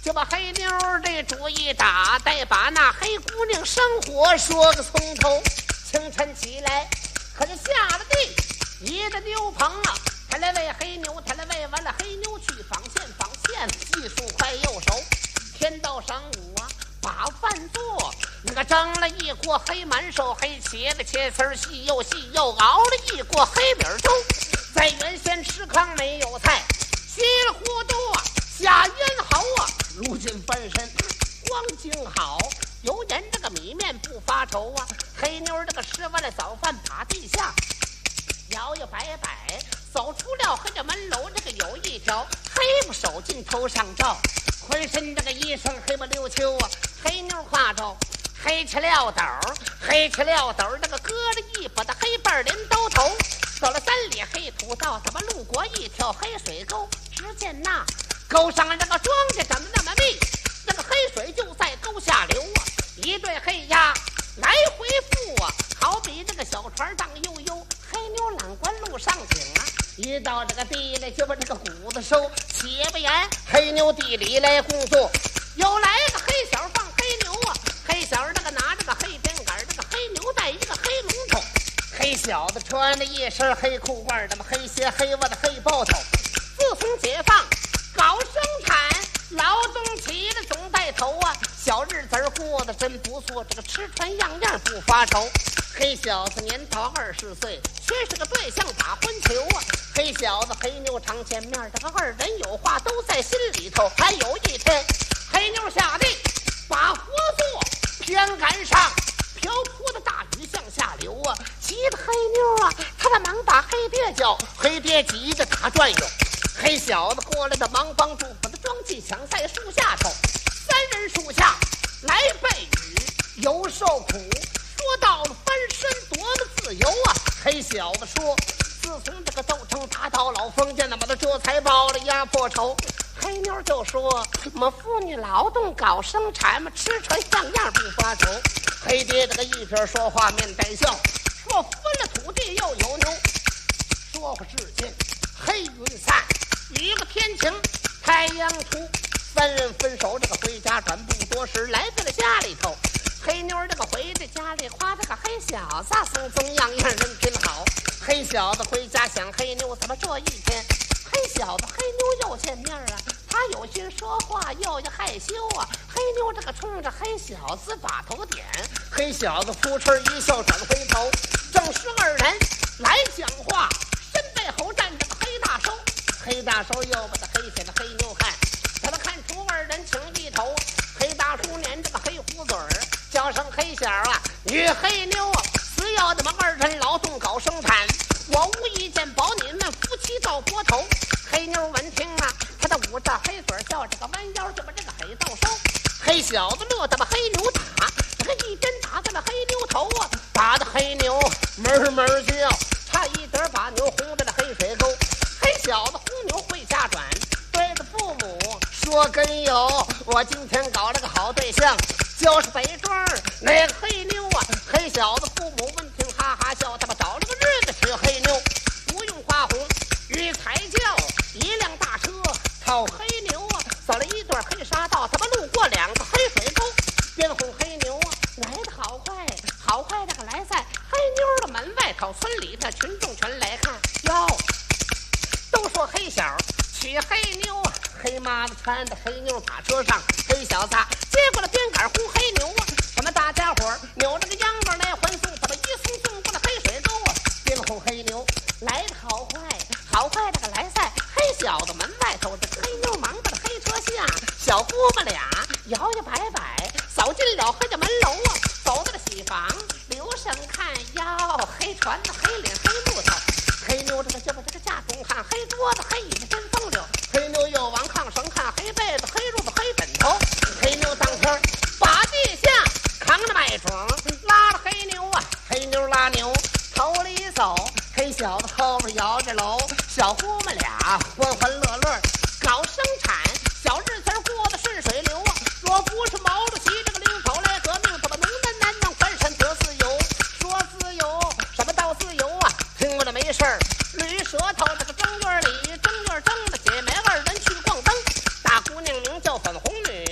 就把黑妞这主意打，再把那黑姑娘生活说个从头。清晨起来，可就下了地，一个牛棚啊，他来喂黑牛，他来喂完了黑牛去纺线，纺线技术快又熟。天到晌午啊，把饭做，那个蒸了一锅黑馒头，黑茄子切丝细又细，又熬了一锅黑米粥。在原先吃糠没有菜，稀里糊涂啊下咽喉啊，如今翻身光景好，油盐这个米面不发愁啊。黑妞这个吃完了早饭，把地下摇摇摆摆走出了黑这门楼，这个有一条黑不手巾头上罩，浑身这个衣裳黑不溜秋啊。黑妞挎着黑漆料斗，黑漆料斗那个搁着一把的黑瓣镰刀头，走了3里黑土道，怎么路过一条黑水沟？只见那沟上那个庄稼长得那么密，那个黑水就在沟下流啊。一对黑鸭来回复啊，好比这个小船荡悠悠。黑妞揽关路上井啊，一到这个地里就把这个谷子收。且不言黑妞地里来工作，又来个黑小放黑牛啊。黑小那个拿着个黑鞭杆，这个黑牛带一个黑龙头。黑小子穿着一身黑裤褂，那么黑鞋黑袜子黑包头。自从解放搞生产，劳动起了总带头啊。小日子过得真不错，这个吃穿样样不发愁。黑小子年到20岁，缺是个对象打婚球啊。黑小子黑妞常见面，这个2人有话都在心里头。还有一天，黑妞下地把活做，偏赶上瓢泼的大雨向下流啊。急得黑妞啊，他的忙把黑爹叫，黑爹急得打转悠。黑小子过来的忙帮助，把他装进墙在树下头。3人树下来背雨，又受苦，说到了翻身多么自由啊。黑小子说，自从这个斗争打倒老封建，那么他这才报了压迫仇。黑妞就说，我们妇女劳动搞生产嘛，吃穿样样不发愁。黑爹这个一边说话面带笑，说分了土地又有牛。说话之间黑云散，雨个天晴太阳出。3人分手，这个回家转不多时，来到了家里头。黑妞这个回到家里，夸这个黑小子松松样样人品好。黑小子回家想黑妞，怎么这一天黑小子黑妞又见面啊？他有心说话又要害羞啊。黑妞这个冲着黑小子把头点，黑小子扑哧一笑转回头。正是2人来讲话，身背后站着个黑大叔。黑大叔又把他黑显的黑妞看，他看出2人情一头。黑大叔粘着个黑胡嘴儿，叫声黑小啊，与黑妞啊，只要你们2人劳动搞生产，我无意见保你们夫妻到锅头。黑妞闻听啊，他的捂着黑嘴笑，这个弯腰就把这个黑豆收。黑小子乐得把黑牛打，这个一针打在了黑牛头啊，打的黑牛门门叫，差一点把牛轰在了黑水沟。黑小子轰牛回家转，对着父母说跟友，我今天搞了个好对象，就是北庄那个黑妞啊。黑小子父母闻听哈哈笑，他们找了个日子娶黑妞，不用花红与彩轿，1辆大车套黑牛啊，走了一段黑沙道，他们路过2个黑水沟，边哄黑牛啊，来得好快，好快那个来在黑妞的门外头，村里的群众全来看哟。都说黑小娶黑妞啊，黑妈子搀着黑妞打车上，黑小子接过了鞭杆轰黑牛啊。咱们大家伙扭着个秧歌来欢送，咱们一送送过了黑水沟啊，边哄黑牛来得好快，好快这个来在黑小子门外头，这黑妞忙到了黑车下，小姑母俩摇摇摆摆扫进了黑的门楼啊，走到了喜房，留神看哟，黑船子黑脸黑木头。黑妞这个就把这个架中看，黑桌子黑椅子真风流。黑妞又往炕上看，黑被子黑褥子黑枕头。黑妞当天把地下扛着麦种，拉了黑牛啊，黑妞拉牛头里走，黑小子后边摇着楼，小姑们俩欢欢乐乐搞生产，小日子过得顺水流啊。若不是毛主席这个领头来革命，怎么能难难让翻山得自由？说自由什么到自由啊？听我的没事儿，捋舌头这个正月里正月正的姐妹2人去逛灯，大姑娘名叫粉红女，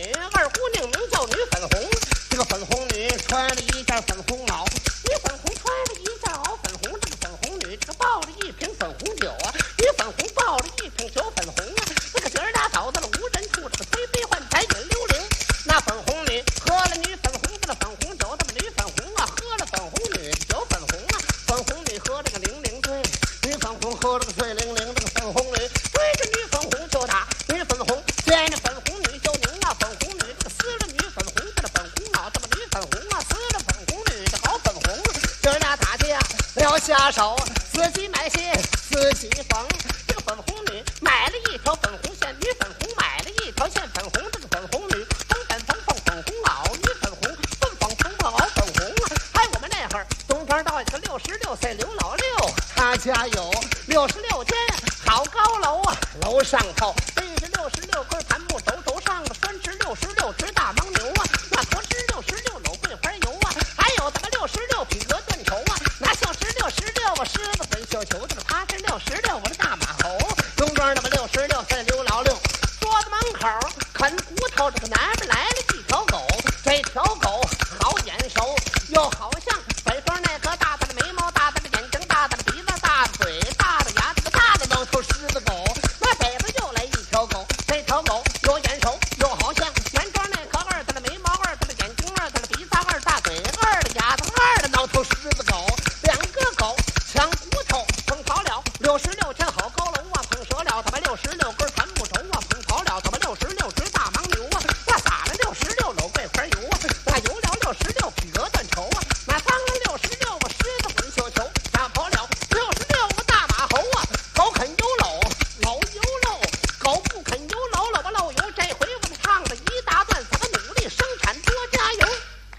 喝这个零零醉，女粉红喝这个醉零零，这个粉红女追着女粉红就打，女粉红见着粉红女就拧啊，粉红女这个撕着女粉红这个粉红脑，这么女粉红啊撕着粉红女这好粉红，这俩打架撂下手，自己买鞋自己缝，这个粉红女买了一条粉红线，女粉红买了一条线粉红，这个粉红女粉红袄，女粉红粉袄粉红，还有我们那会儿东边到一个66岁刘老六，他家有66间好高楼啊，楼上头背着66根檀木轴，轴上的拴着66只大牦牛啊，那驮着66篓桂花油啊，还有咱们66匹鹅断绸啊，那像是66我狮子粉绣球，这个他是66我的大马猴，东边那么66岁刘老六坐在门口啃骨头，这个南边来了一条狗，这条狗好眼熟，又好像北方那个大大的眉毛，大大的眼睛，大大的鼻子，大的嘴，大的牙，这个大的挠头狮子狗，那北边又来一条狗，这条狗有眼熟，又好像南庄那个二大的眉毛，二大的眼睛，二大的鼻子，二大嘴，二的牙，二的挠头狮子狗，两个狗抢骨头碰跑了，66间好高楼啊，碰折了他们66根檀木轴啊，碰跑了他们66只大牦牛啊，那撒了66篓桂花油啊，那油了66匹鹅断绸啊，那当了66个狮子滚绣球，打跑了66个大马猴啊，狗啃油篓，篓油漏，狗不啃油篓，篓吧漏油，这回我们唱了一大段，咱们努力生产多加油。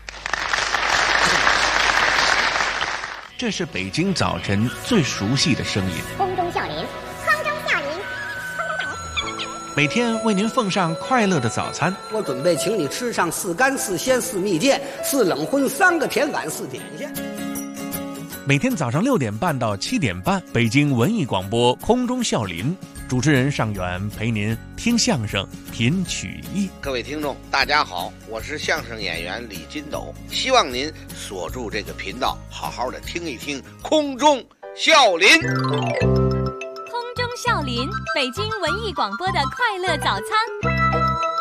这是北京早晨最熟悉的声音， 空中笑林，空中笑林， 每天为您奉上快乐的早餐。 我准备请你吃上4干4鲜4蜜饯4冷荤3个甜碗4点心。 每天早上6点半到7点半，北京文艺广播空中笑林，主持人尚远陪您听相声品曲艺。 各位听众大家好，我是相声演员李金斗，希望您锁住这个频道，好好的听一听空中笑林。 空中笑林，北京文艺广播的快乐早餐。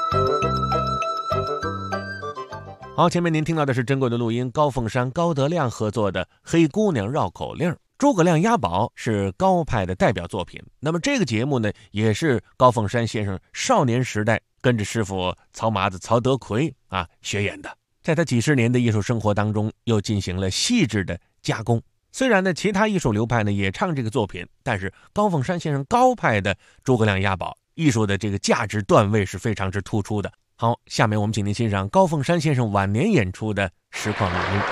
好，前面您听到的是珍贵的录音，高凤山、高德亮合作的《黑姑娘绕口令》。诸葛亮押宝是高派的代表作品，那么这个节目呢，也是高凤山先生少年时代跟着师傅曹麻子曹德奎学演的，在他几十年的艺术生活当中又进行了细致的加工。虽然呢其他艺术流派呢也唱这个作品，但是高凤山先生高派的诸葛亮押宝艺术的这个价值段位是非常之突出的。好，下面我们请您欣赏高凤山先生晚年演出的实况录音。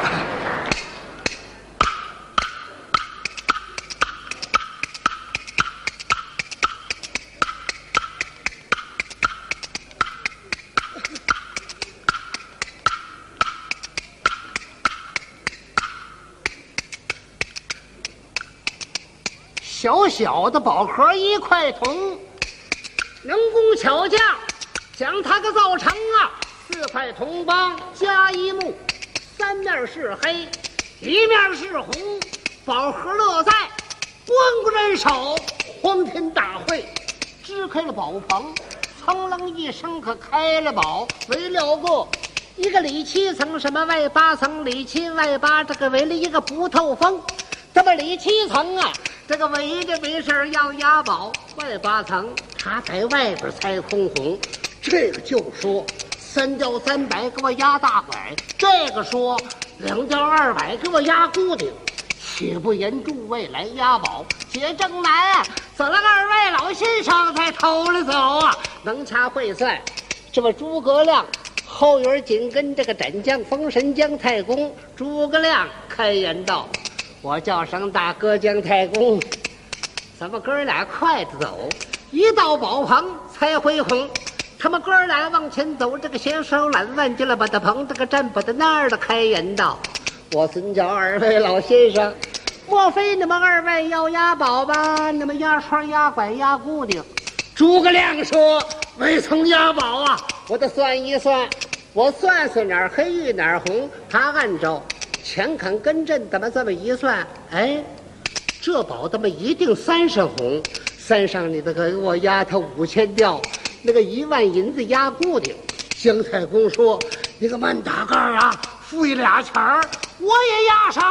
小小的宝盒1块铜，能工巧匠将它个造成4块铜帮加1木，3面是黑，1面是红，宝盒乐在光顾人手，欢天大会支开了宝棚，噌楞一声可开了宝，围了一个里7层，什么外8层，里7外8，这个围了一个不透风。这么里7层这个围着没事要押宝，外8层他在外边猜空红，这个就说3吊300给我押大拐，这个说2吊200给我押固定，且不言诸位来押宝，且正南走了2位老先生才偷了走能掐会算。这么诸葛亮后园紧跟这个斩将封神姜太公，诸葛亮开言道：我叫声大哥姜太公，咱们哥俩快着走，一到宝棚才回红。他们哥俩往前走，这个携手揽腕进了把大棚，这个站把的那儿的开言道：我尊叫2位老先生，莫非你们2位要押宝吧？那么押串押拐押固定。诸葛亮说：未曾押宝我得算一算，我算算哪儿黑玉哪儿红。他按照前坎跟阵怎么这么一算，这宝他妈一定3上红，3上你得给我押他5000吊，那个1万银子押固定。姜太公说：你个慢打杆付1俩钱儿，我也押上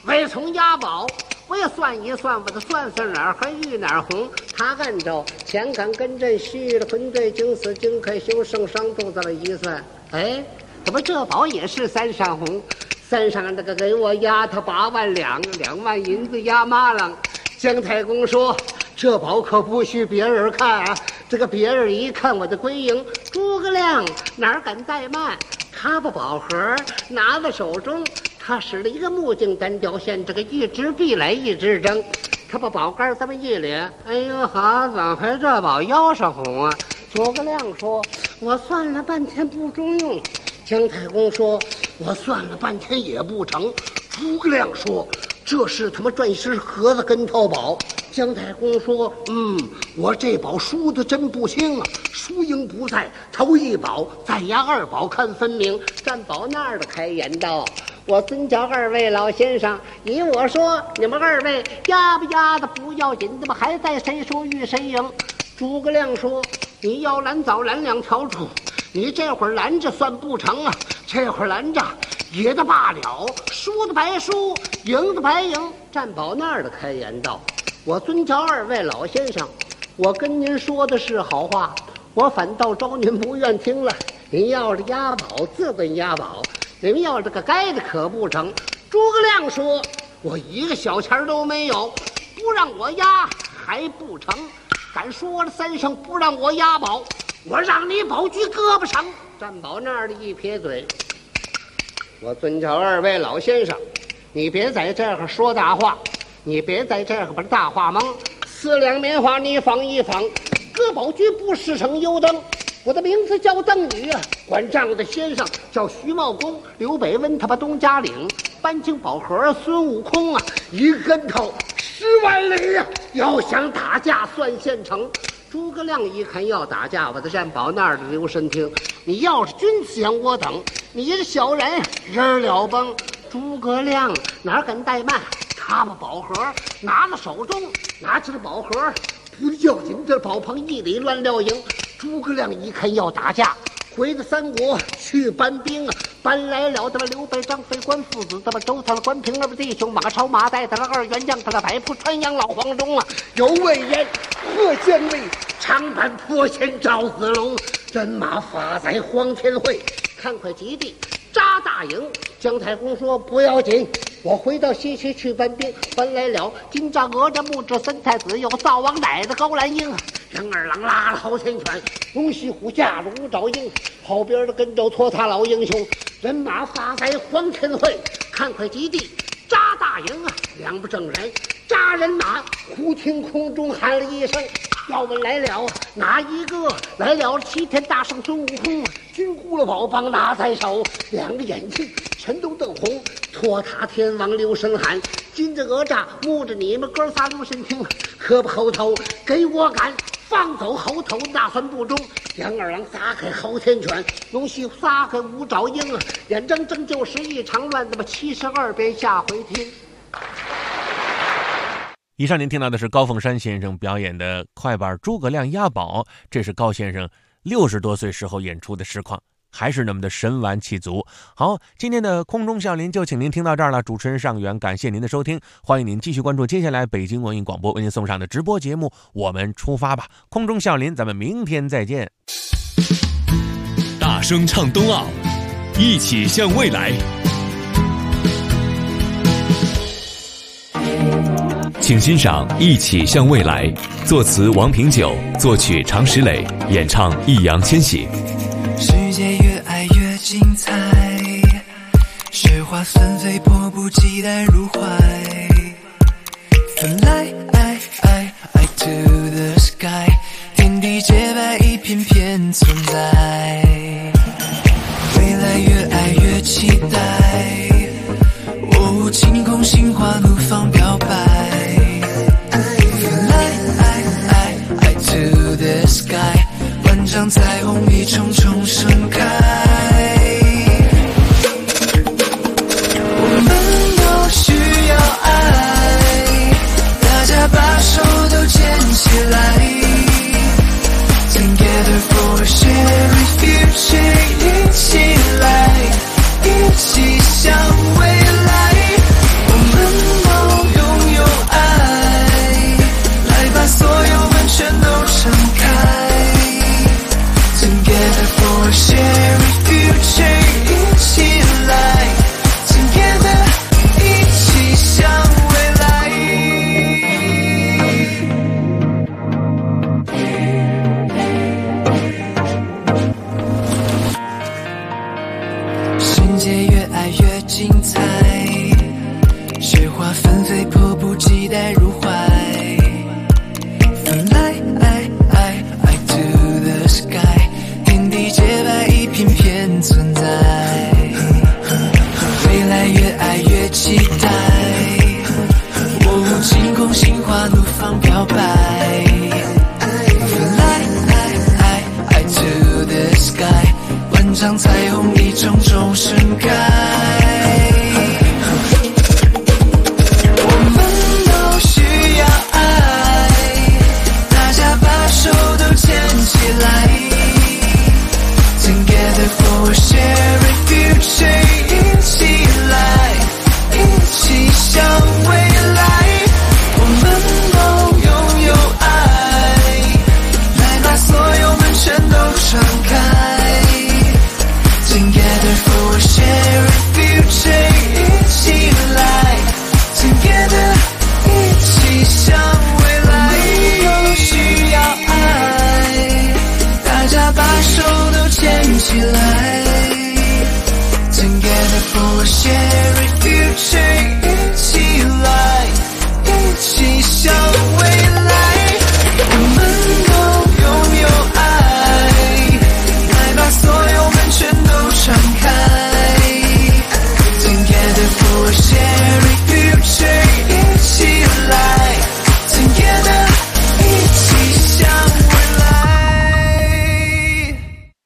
为从押宝，我也算一算，我的算哪儿还玉哪儿红。他按照前杆跟阵虚了混对经死经开修圣伤肚子了一算，哎，怎么这宝也是3扇红？3扇那个给我押他8万两，2万银子押马郎。姜太公说：“这宝可不许别人看啊！这个别人一看我的归营，诸葛亮哪敢怠慢？他把宝盒拿在手中，他使了一个木镜单雕线，这个一直闭来一直睁。他把宝盖这么一咧，哎呦好，怎么还这宝腰上红啊？”诸葛亮说：“我算了半天不中用。”姜太公说：“我算了半天也不成。”诸葛亮说：“这是他妈钻石盒子跟头宝。”姜太公说：“我这宝输的真不轻啊，输赢不在头一宝，再押2宝看分明。”占宝那儿的开言道：“我尊叫2位老先生，依我说，你们2位押不押的不要紧，怎么还在谁输与谁赢？”诸葛亮说：“你要拦早拦2条主，你这会儿拦着算不成啊，这会儿拦着也得罢了，输的白输，赢的白赢。”占宝那儿的开言道：“我尊叫2位老先生，我跟您说的是好话，我反倒招您不愿听了。您要是押宝自问押宝，你们要这个该的可不成。”诸葛亮说：“我一个小钱都没有，不让我押还不成？敢说了3声不让我押宝，我让你宝驹胳膊上。”占宝那儿的一撇嘴：“我尊叫2位老先生，你别在这儿说大话，你别在这儿把大话蒙，4两棉花你放一放，搁宝驹不是成油灯。我的名字叫邓禹啊，管账的先生叫徐茂公，刘北温他把东家岭，搬进宝盒孙悟空啊，一跟头10万里呀，要想打架算现成。”诸葛亮一看要打架，我的占宝那儿的留神听，你要是君子想我等，你这小人人了崩。诸葛亮哪敢怠慢，他把宝盒拿到手中，拿起了宝盒，不要紧，这宝棚一里乱撂营。诸葛亮一看要打架，回到3国去搬兵啊，搬来了他妈刘备、张飞、关父子，他妈周他了关平2位弟兄，马超、马岱他了2员将，他的摆铺川阳老黄忠啊，有魏延、贺建卫、长坂坡前赵子龙，人马发在黄天会，看快极地扎大营。姜太公说：“不要紧，我回到西岐去搬兵，搬来了金吒、哪吒、木吒3太子，有灶王奶的高兰英。杨二郎拉了好天犬，龙须虎架了5爪鹰，后边的跟着托他老英雄，人马发在黄天会，看快极地扎大营啊！2不正人扎人马，忽听空中喊了一声：“要问来了哪一个？”来了齐天大圣孙悟空，金箍了宝棒拿在手，2个眼睛全都瞪红，托塔天王留神喊：“金吒、哪吒、木吒，你们哥仨留神听，可不后头给我赶！放走后头那算不中。”杨二郎撒开好天犬，龙须撒开5爪鹰啊，眼睁睁就是一场乱，那么72遍下回听。 以上您听到的是高凤山先生表演的快板《诸葛亮押宝》，这是高先生60多岁时候演出的实况，还是那么的神完气足。好，今天的空中笑林就请您听到这儿了。主持人尚远，感谢您的收听，欢迎您继续关注接下来北京文艺广播为您送上的直播节目。我们出发吧！空中笑林，咱们明天再见。 大声唱冬奥，一起向未来。请欣赏《一起向未来》，作词王平久，作曲常石磊，演唱易烊千玺。 世界越爱越精彩，雪花纷飞，迫不及待入怀。Fly to the sky， 天地洁白，一片片存在。未来越爱越期待，哦，晴空心花怒放表白。Fly to the sky， 万丈彩虹一重重盛开。我们都需要爱，大家把手都牵起来。Together for a shared future， 一起来，一起向未来。我们起向未来，我们都拥有爱，来把所有门全都敞开。Together for a shared future， 一起来 Together 一起向未来，都需要爱，大家把手都牵起来。Together for a shared future， 一起来，一起向未来，我们都拥有爱，来把所有门全都敞开。Together for a shared future， 一起来 Together 一起向未来。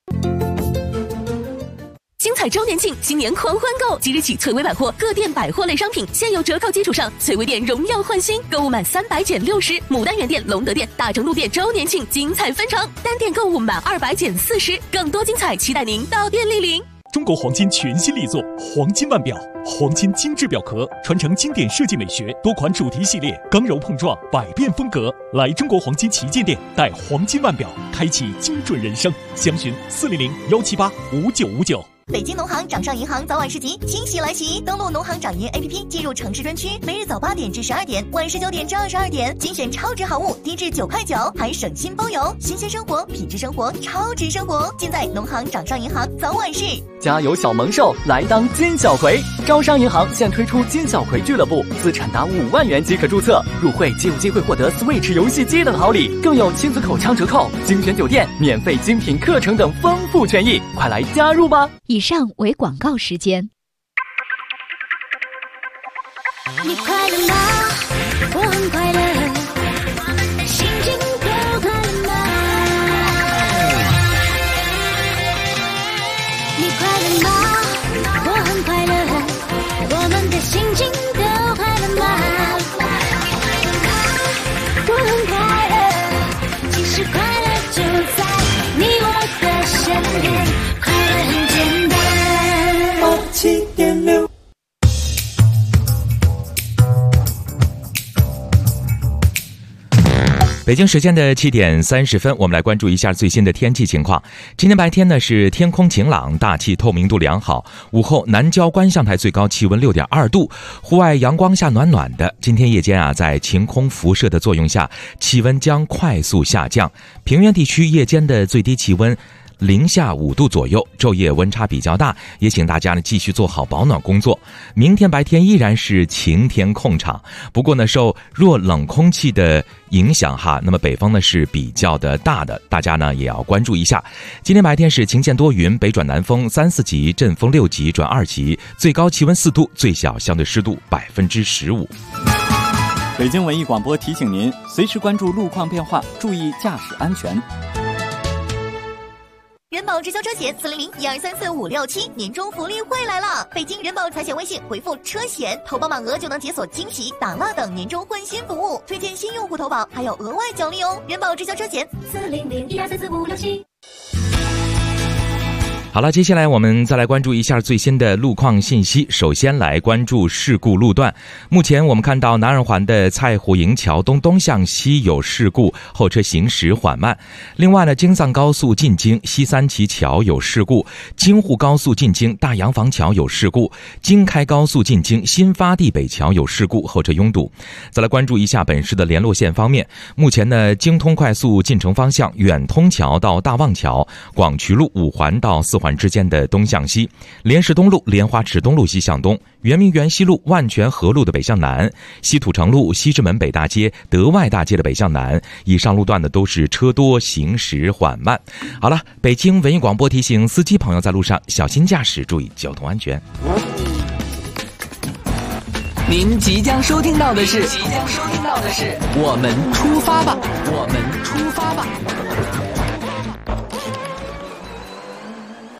精彩周年庆，新年狂欢购！即日起，翠微百货各店百货类商品现有折扣基础上，翠微店荣耀焕新，购物满300减60。牡丹园店、隆德店、大成路店周年庆精彩纷呈，单店购物满200减40，更多精彩期待您到店莅临。 中国黄金全新力作黄金腕表，黄金精致表壳，传承经典设计美学，多款主题系列，刚柔碰撞，百变风格。来中国黄金旗舰店，带黄金腕表，开启精准人生。详询400-178-5959。 北京农行掌上银行早晚市集惊喜来袭，登录农行掌银 APP 进入城市专区，每日早8点至12点，晚19点至22点，精选超值好物，低至9块9，还省心包邮，新鲜生活，品质生活，超值生活，尽在农行掌上银行早晚市。 家有小萌兽，来当金小葵。招商银行现推出金小葵俱乐部，资产达5万元即可注册，入会即有机会获得 Switch 游戏机等好礼，更有亲子口腔折扣、精选酒店、免费精品课程等丰富权益，快来加入吧！ 以上为广告时间。 你快乐吗？我很快乐，心情都快乐吗？你快乐吗？我很快乐，我们的心情都快乐吗？我很快乐，其实快乐就在你我的身边，快乐很简单。7.6 北京时间的7点30分，我们来关注一下最新的天气情况。今天白天呢是天空晴朗，大气透明度良好。午后南郊观象台最高气温6.2度，户外阳光下暖暖的。今天夜间啊，在晴空辐射的作用下，气温将快速下降。平原地区夜间的最低气温零下5度左右，昼夜温差比较大，也请大家呢继续做好保暖工作。明天白天依然是晴天控场，不过呢受弱冷空气的影响哈，那么北风呢是比较的大的，大家呢也要关注一下。今天白天是晴间多云，北转南风3、4级，阵风6级转2级，最高气温4度，最小相对湿度15%。 北京文艺广播提醒您，随时关注路况变化，注意驾驶安全。 人保直销车险400-1234567年终福利会来了！北京人保财险微信回复车险，投保满额就能解锁惊喜、打蜡等年终换新服务，推荐新用户投保还有额外奖励哦！人保直销车险400-1234567。 好了，接下来我们再来关注一下最新的路况信息。首先来关注事故路段。目前我们看到南二环的蔡湖营桥东向西有事故，后车行驶缓慢。另外呢，京藏高速进京西三旗桥有事故，京沪高速进京大洋房桥有事故，京开高速进京新发地北桥有事故，后车拥堵。再来关注一下本市的联络线方面，目前呢，京通快速进城方向远通桥到大望桥、广渠路5环到4环之间的东向西，莲石东路莲花池东路西向东，圆明园西路万泉河路的北向南，西土城路西直门北大街德外大街的北向南，以上路段呢都是车多行驶缓慢。好了，北京文艺广播提醒司机朋友在路上小心驾驶，注意交通安全。 您即将收听到的是我们出发吧，我们出发吧。